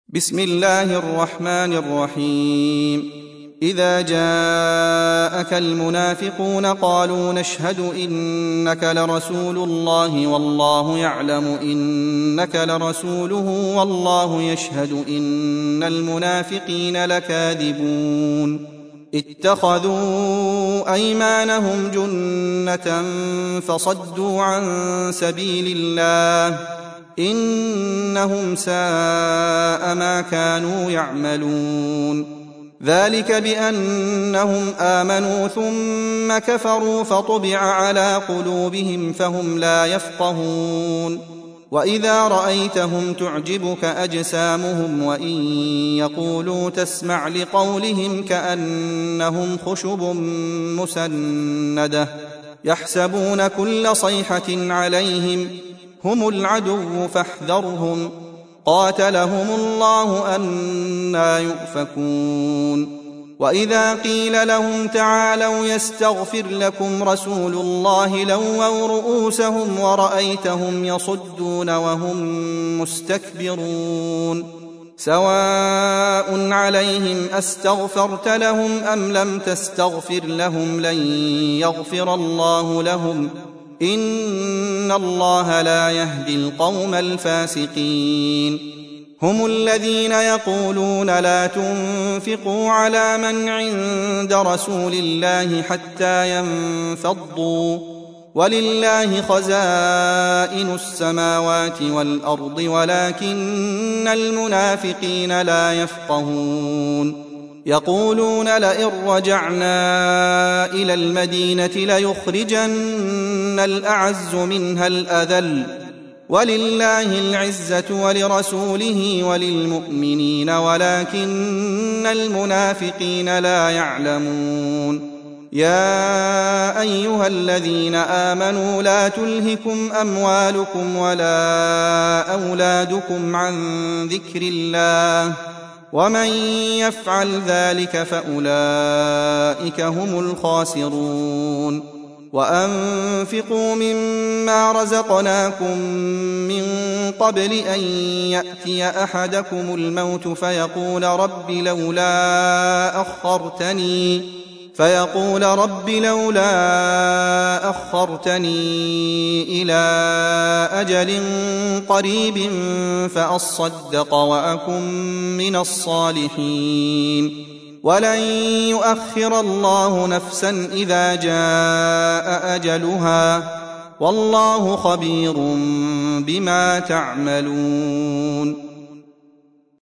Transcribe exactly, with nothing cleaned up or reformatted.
بسم الله الرحمن الرحيم. إذا جاءك المنافقون قالوا نشهد إنك لرسول الله والله يعلم إنك لرسوله والله يشهد إن المنافقين لكاذبون. اتخذوا أيمانهم جنة فصدوا عن سبيل الله إنهم ساء ما كانوا يعملون. ذلك بأنهم آمنوا ثم كفروا فطبع على قلوبهم فهم لا يفقهون. وإذا رأيتهم تعجبك أجسامهم وإن يقولوا تسمع لقولهم كأنهم خشب مسندة يحسبون كل صيحة عليهم هم العدو فاحذرهم قاتلهم الله أنى يؤفكون. وإذا قيل لهم تعالوا يستغفر لكم رسول الله لووا رؤوسهم ورأيتهم يصدون وهم مستكبرون. سواء عليهم أستغفرت لهم أم لم تستغفر لهم لن يغفر الله لهم إن الله لا يهدي القوم الفاسقين. هم الذين يقولون لا تنفقوا على من عند رسول الله حتى ينفضوا ولله خزائن السماوات والأرض ولكن المنافقين لا يفقهون. يقولون لئن رجعنا إلى المدينة ليخرجن الأعز منها الأذل ولله العزة ولرسوله وللمؤمنين ولكن المنافقين لا يعلمون. يا أيها الذين آمنوا لا تلهكم أموالكم ولا أولادكم عن ذكر الله ومن يفعل ذلك فأولئك هم الخاسرون. وأنفقوا مما رزقناكم من قبل أن يأتي أحدكم الموت فيقول رب لولا أخرتني فيقول رب لولا أخرتني إلى أجل قريب فأصدق وأكن من الصالحين ولن يؤخر الله نفسا إذا جاء أجلها والله خبير بما تعملون.